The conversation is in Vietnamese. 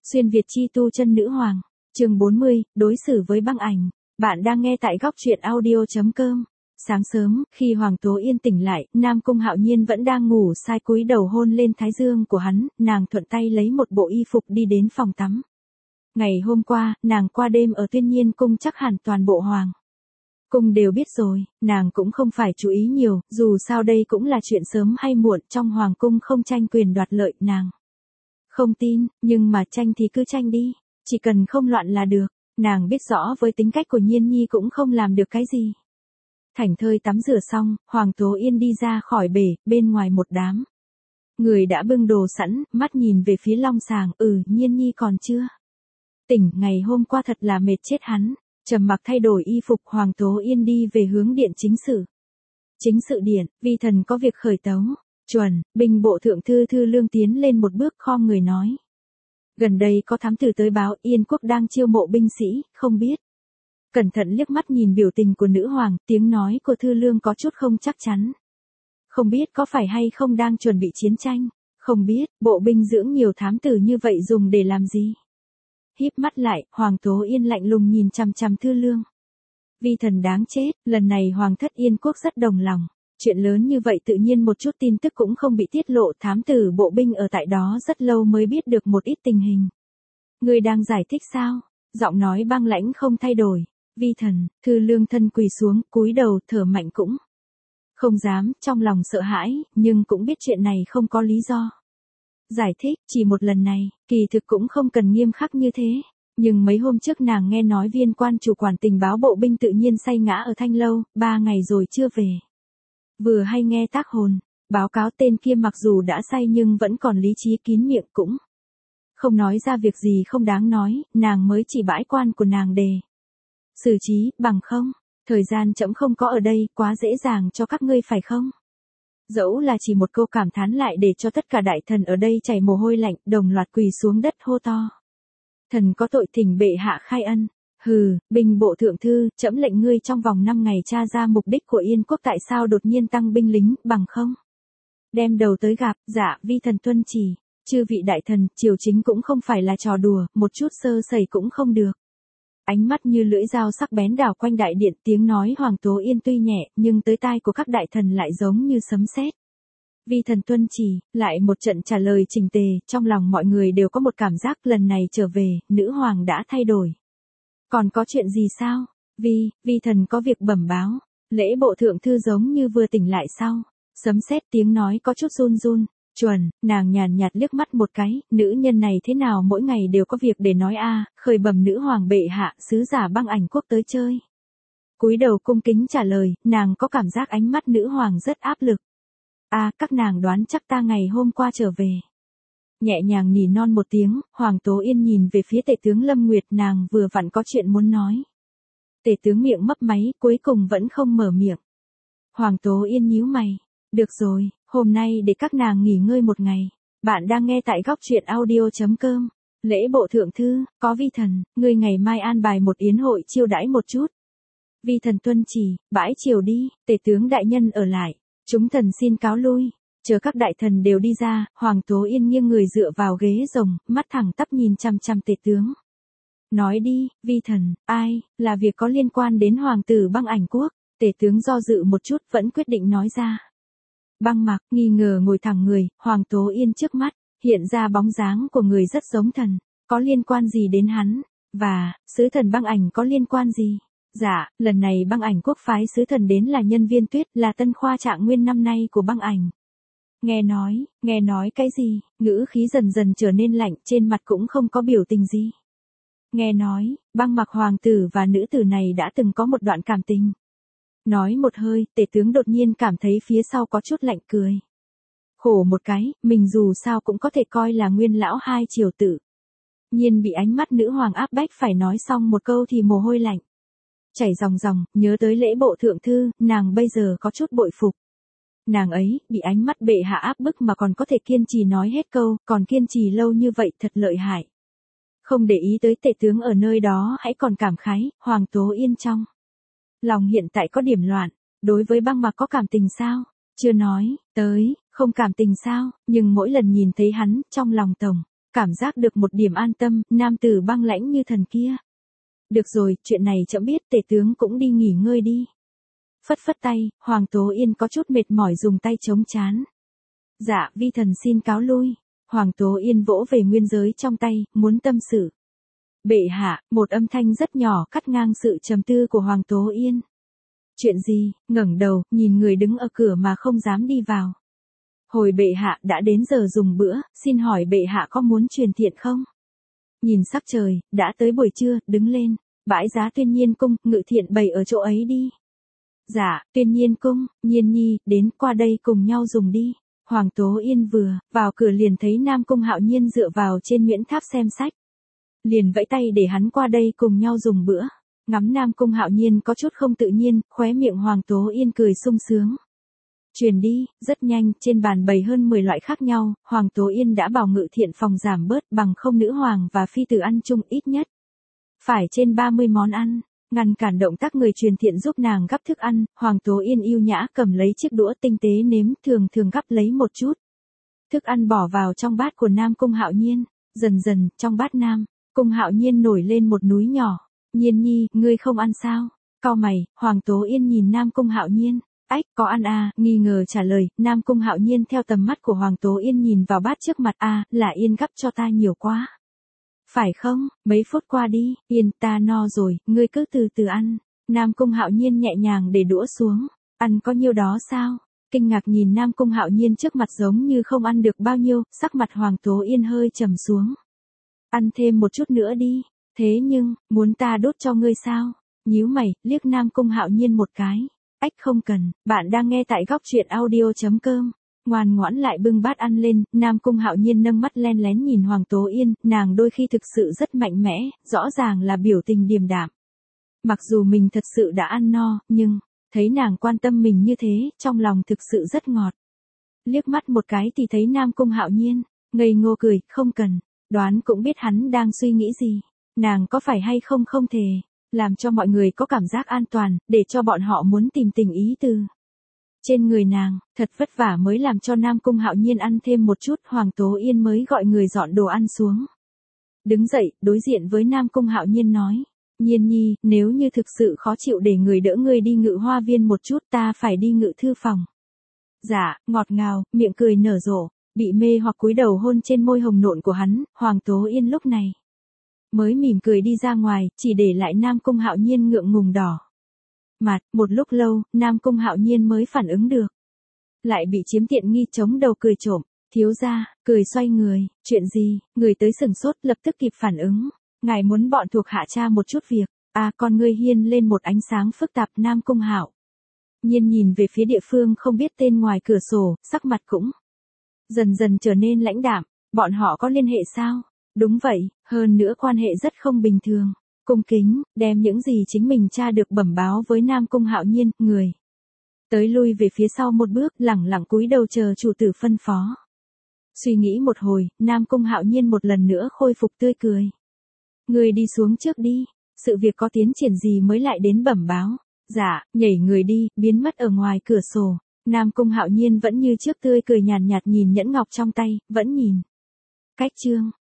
Xuyên Việt chi tu chân nữ hoàng, chương 40, đối xử với băng ảnh. Bạn đang nghe tại góc truyện audio.com. Sáng sớm, khi Hoàng Tố Yên tỉnh lại, Nam Cung Hạo Nhiên vẫn đang ngủ sai cúi đầu hôn lên thái dương của hắn, nàng thuận tay lấy một bộ y phục đi đến phòng tắm. Ngày hôm qua, nàng qua đêm ở Tuyên Nhiên cung chắc hẳn toàn bộ Hoàng cung đều biết rồi, nàng cũng không phải chú ý nhiều, dù sao đây cũng là chuyện sớm hay muộn, trong Hoàng cung không tranh quyền đoạt lợi, nàng không tin, nhưng mà tranh thì cứ tranh đi, chỉ cần không loạn là được. Nàng biết rõ với tính cách của Nhiên Nhi cũng không làm được cái gì. Thảnh thơi tắm rửa xong, Hoàng Tố Yên đi ra khỏi bể, bên ngoài một đám người đã bưng đồ sẵn, mắt nhìn về phía long sàng, Nhiên Nhi còn chưa tỉnh, ngày hôm qua thật là mệt chết hắn. Trầm mặc thay đổi y phục, Hoàng Tố Yên đi về hướng điện chính sự. Chính sự điện, vi thần có việc khởi tấu. Chuẩn, binh bộ thượng thư Thư Lương tiến lên một bước khom người nói. Gần đây có thám tử tới báo Yên quốc đang chiêu mộ binh sĩ, không biết. Cẩn thận liếc mắt nhìn biểu tình của nữ hoàng, tiếng nói của Thư Lương có chút không chắc chắn. Không biết có phải hay không đang chuẩn bị chiến tranh, không biết, bộ binh dưỡng nhiều thám tử như vậy dùng để làm gì. Híp mắt lại, Hoàng Tố Yên lạnh lùng nhìn chằm chằm Thư Lương. Vi thần đáng chết, lần này Hoàng thất Yên quốc rất đồng lòng. Chuyện lớn như vậy tự nhiên một chút tin tức cũng không bị tiết lộ, thám tử bộ binh ở tại đó rất lâu mới biết được một ít tình hình. Người đang giải thích sao? Giọng nói băng lãnh không thay đổi. Vi thần, Thư Lương thân quỳ xuống, cúi đầu, thở mạnh cũng không dám, trong lòng sợ hãi, nhưng cũng biết chuyện này không có lý do. Giải thích, chỉ một lần này, kỳ thực cũng không cần nghiêm khắc như thế. Nhưng mấy hôm trước nàng nghe nói viên quan chủ quản tình báo bộ binh tự nhiên say ngã ở Thanh Lâu, 3 ngày rồi chưa về. Vừa hay nghe tác hồn, báo cáo tên kia mặc dù đã say nhưng vẫn còn lý trí, kín miệng cũng không nói ra việc gì không đáng nói, nàng mới chỉ bãi quan của nàng đề xử trí, bằng không, thời gian trẫm không có ở đây, quá dễ dàng cho các ngươi phải không? Dẫu là chỉ một câu cảm thán lại để cho tất cả đại thần ở đây chảy mồ hôi lạnh, đồng loạt quỳ xuống đất hô to. Thần có tội, thỉnh bệ hạ khai ân. Hừ, binh bộ thượng thư, trẫm lệnh ngươi trong vòng 5 ngày tra ra mục đích của Yên quốc tại sao đột nhiên tăng binh lính, bằng không đem đầu tới gặp. Dạ, vi thần tuân chỉ. Chư vị đại thần, triều chính cũng không phải là trò đùa, một chút sơ sẩy cũng không được. Ánh mắt như lưỡi dao sắc bén đảo quanh đại điện, tiếng nói Hoàng Tố Yên tuy nhẹ, nhưng tới tai của các đại thần lại giống như sấm sét. Vi thần tuân chỉ, lại một trận trả lời chỉnh tề, trong lòng mọi người đều có một cảm giác lần này trở về, nữ hoàng đã thay đổi. Còn có chuyện gì sao? Vi thần có việc bẩm báo. Lễ bộ thượng thư giống như vừa tỉnh lại sau. Sấm sét, tiếng nói có chút run run. Chuẩn, nàng nhàn nhạt liếc mắt một cái, nữ nhân này thế nào mỗi ngày đều có việc để nói khởi bẩm nữ hoàng bệ hạ, sứ giả băng ảnh quốc tới chơi. Cúi đầu cung kính trả lời, nàng có cảm giác ánh mắt nữ hoàng rất áp lực. Các nàng đoán chắc ta ngày hôm qua trở về. Nhẹ nhàng nỉ non một tiếng, Hoàng Tố Yên nhìn về phía tể tướng Lâm Nguyệt, nàng vừa vặn có chuyện muốn nói. Tể tướng miệng mấp máy, cuối cùng vẫn không mở miệng. Hoàng Tố Yên nhíu mày. Được rồi, hôm nay để các nàng nghỉ ngơi một ngày. Bạn đang nghe tại góc truyện audio.com. Lễ bộ thượng thư, có vi thần, ngươi ngày mai an bài một yến hội chiêu đãi một chút. Vi thần tuân chỉ, bãi chiều đi, tể tướng đại nhân ở lại. Chúng thần xin cáo lui. Chờ các đại thần đều đi ra, Hoàng Tố Yên nghiêng người dựa vào ghế rồng, mắt thẳng tắp nhìn chằm chằm tể tướng. Nói đi, vi thần, là việc có liên quan đến hoàng tử băng ảnh quốc. Tể tướng do dự một chút vẫn quyết định nói ra. Băng Mặc nghi ngờ ngồi thẳng người, Hoàng Tố Yên trước mắt, hiện ra bóng dáng của người rất giống thần. Có liên quan gì đến hắn? Và, sứ thần băng ảnh có liên quan gì? Dạ, lần này băng ảnh quốc phái sứ thần đến là Nhân Viên Tuyết, là tân khoa trạng nguyên năm nay của băng ảnh. Nghe nói cái gì? Ngữ khí dần dần trở nên lạnh, trên mặt cũng không có biểu tình gì. Nghe nói, Băng Mặc hoàng tử và nữ tử này đã từng có một đoạn cảm tình. Nói một hơi, tể tướng đột nhiên cảm thấy phía sau có chút lạnh cười. Khổ một cái, mình dù sao cũng có thể coi là nguyên lão hai triều tử. Nhiên bị ánh mắt nữ hoàng áp bách, phải nói xong một câu thì mồ hôi lạnh chảy ròng ròng, nhớ tới lễ bộ thượng thư, nàng bây giờ có chút bội phục. Nàng ấy, bị ánh mắt bệ hạ áp bức mà còn có thể kiên trì nói hết câu, còn kiên trì lâu như vậy thật lợi hại. Không để ý tới tể tướng ở nơi đó hãy còn cảm khái, Hoàng Tố Yên trong lòng hiện tại có điểm loạn, đối với Băng Mặc có cảm tình sao? Chưa nói tới, không cảm tình sao, nhưng mỗi lần nhìn thấy hắn, trong lòng tổng cảm giác được một điểm an tâm, nam tử băng lãnh như thần kia. Được rồi, chuyện này trẫm biết, tể tướng cũng đi nghỉ ngơi đi. Phất phất tay, Hoàng Tố Yên có chút mệt mỏi dùng tay chống chán. Dạ, vi thần xin cáo lui. Hoàng Tố Yên vỗ về nguyên giới trong tay, muốn tâm sự. Bệ hạ, một âm thanh rất nhỏ cắt ngang sự trầm tư của Hoàng Tố Yên. Chuyện gì? Ngẩng đầu, nhìn người đứng ở cửa mà không dám đi vào. Hồi bệ hạ đã đến giờ dùng bữa, xin hỏi bệ hạ có muốn truyền thiện không? Nhìn sắc trời, đã tới buổi trưa, đứng lên. Bãi giá Tuyên Nhiên cung, ngự thiện bày ở chỗ ấy đi. Dạ, Tuyên Nhiên cung, Nhiên nhi, đến qua đây cùng nhau dùng đi. Hoàng Tố Yên vừa vào cửa liền thấy Nam Cung Hạo Nhiên dựa vào trên Nguyễn Tháp xem sách. Liền vẫy tay để hắn qua đây cùng nhau dùng bữa. Ngắm Nam Cung Hạo Nhiên có chút không tự nhiên, khóe miệng Hoàng Tố Yên cười sung sướng. Truyền đi, rất nhanh, trên bàn bày hơn 10 loại khác nhau, Hoàng Tố Yên đã bảo ngự thiện phòng giảm bớt bằng không nữ hoàng và phi tử ăn chung ít nhất. Phải trên 30 món ăn, ngăn cản động tác người truyền thiện giúp nàng gắp thức ăn, Hoàng Tố Yên yêu nhã cầm lấy chiếc đũa tinh tế nếm thường thường gắp lấy một chút. Thức ăn bỏ vào trong bát của Nam Cung Hạo Nhiên, dần dần, trong bát Nam Cung Hạo Nhiên nổi lên một núi nhỏ. Nhiên nhi, ngươi không ăn sao? Cau mày, Hoàng Tố Yên nhìn Nam Cung Hạo Nhiên. Ách, có ăn à, nghi ngờ trả lời, Nam Cung Hạo Nhiên theo tầm mắt của Hoàng Tố Yên nhìn vào bát trước mặt là Yên gắp cho ta nhiều quá. Phải không, mấy phút qua đi, Yên ta no rồi, ngươi cứ từ từ ăn. Nam Cung Hạo Nhiên nhẹ nhàng để đũa xuống, ăn có nhiêu đó sao? Kinh ngạc nhìn Nam Cung Hạo Nhiên trước mặt giống như không ăn được bao nhiêu, sắc mặt Hoàng Tố Yên hơi trầm xuống. Ăn thêm một chút nữa đi, thế nhưng, muốn ta đốt cho ngươi sao? Nhíu mày, liếc Nam Cung Hạo Nhiên một cái. Ách không cần, bạn đang nghe tại góc truyện audio.com. Ngoan ngoãn lại bưng bát ăn lên, Nam Cung Hạo Nhiên nâng mắt len lén nhìn Hoàng Tố Yên, nàng đôi khi thực sự rất mạnh mẽ, rõ ràng là biểu tình điềm đạm. Mặc dù mình thật sự đã ăn no, nhưng, thấy nàng quan tâm mình như thế, trong lòng thực sự rất ngọt. Liếc mắt một cái thì thấy Nam Cung Hạo Nhiên, ngây ngô cười, không cần, đoán cũng biết hắn đang suy nghĩ gì. Nàng có phải hay không không thề, làm cho mọi người có cảm giác an toàn, để cho bọn họ muốn tìm tình ý từ trên người nàng, thật vất vả mới làm cho Nam Cung Hạo Nhiên ăn thêm một chút, Hoàng Tố Yên mới gọi người dọn đồ ăn xuống. Đứng dậy, đối diện với Nam Cung Hạo Nhiên nói, Nhiên nhi, nếu như thực sự khó chịu để người đỡ ngươi đi ngự hoa viên một chút, ta phải đi ngự thư phòng. Dạ, ngọt ngào, miệng cười nở rộ, bị mê hoặc cúi đầu hôn trên môi hồng nộn của hắn, Hoàng Tố Yên lúc này mới mỉm cười đi ra ngoài, chỉ để lại Nam Cung Hạo Nhiên ngượng ngùng đỏ mặt. Một lúc lâu, Nam Cung Hạo Nhiên mới phản ứng được. Lại bị chiếm tiện nghi chống đầu cười trộm. Thiếu gia, cười xoay người, chuyện gì? Người tới sừng sốt lập tức kịp phản ứng. Ngài muốn bọn thuộc hạ tra một chút việc. Con ngươi hiên lên một ánh sáng phức tạp. Nam Cung Hạo Nhiên nhìn về phía địa phương không biết tên ngoài cửa sổ, sắc mặt cũng dần dần trở nên lãnh đạm. Bọn họ có liên hệ sao? Đúng vậy, hơn nữa quan hệ rất không bình thường. Cung kính, đem những gì chính mình tra được bẩm báo với Nam Cung Hạo Nhiên, người tới lui về phía sau một bước, lẳng lặng cúi đầu chờ chủ tử phân phó. Suy nghĩ một hồi, Nam Cung Hạo Nhiên một lần nữa khôi phục tươi cười. Người đi xuống trước đi, sự việc có tiến triển gì mới lại đến bẩm báo. Dạ, nhảy người đi, biến mất ở ngoài cửa sổ. Nam Cung Hạo Nhiên vẫn như trước tươi cười nhàn nhạt nhìn nhẫn ngọc trong tay, vẫn nhìn. Cách chương